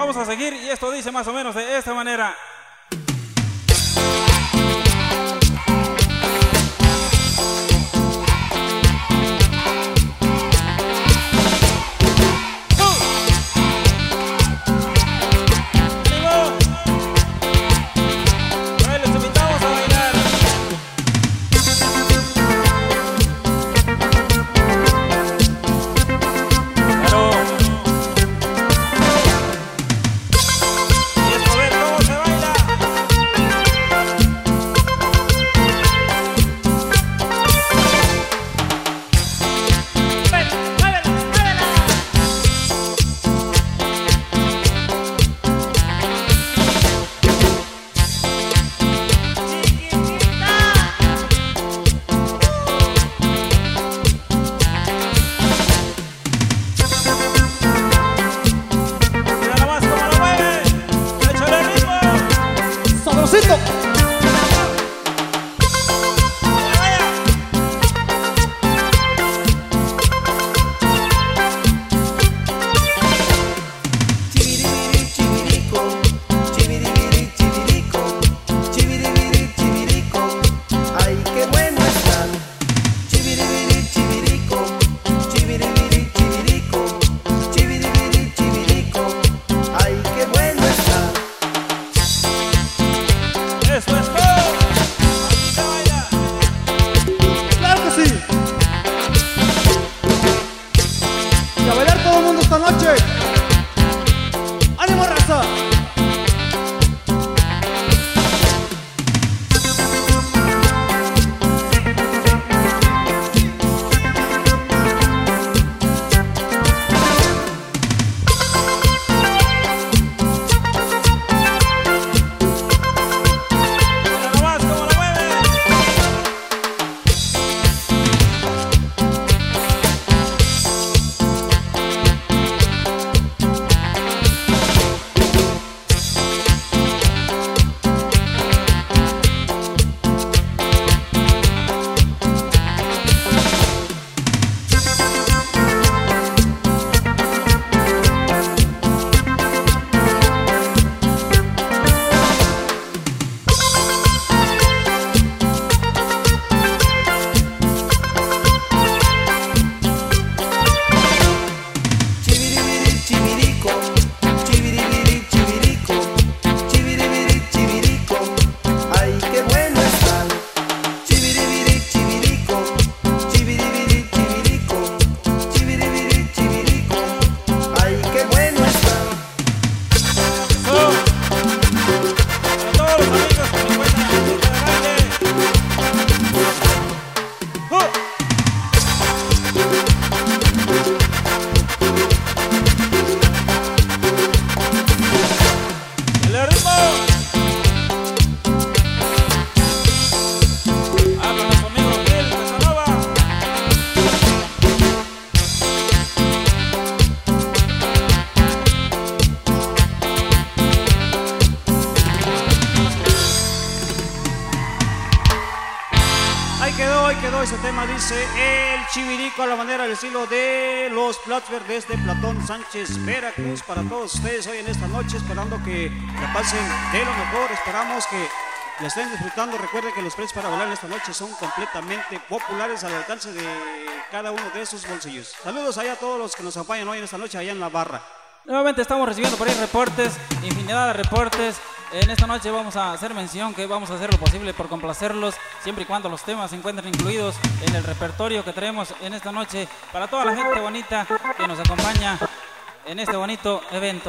Vamos a seguir y esto dice más o menos de esta manera. ¡Ánimo, raza! Ahí quedó ese tema, dice el Chivirico a la manera del estilo de los Platzberg desde Platón Sánchez, Veracruz, para todos ustedes hoy en esta noche, esperando que la pasen de lo mejor, esperamos que la estén disfrutando. Recuerden que los precios para volar en esta noche son completamente populares al alcance de cada uno de sus bolsillos. Saludos allá a todos los que nos acompañan hoy en esta noche allá en la barra. Nuevamente estamos recibiendo por ahí reportes, infinidad de reportes. En esta noche vamos a hacer mención que vamos a hacer lo posible por complacerlos, siempre y cuando los temas se encuentren incluidos en el repertorio que traemos en esta noche para toda la gente bonita que nos acompaña en este bonito evento.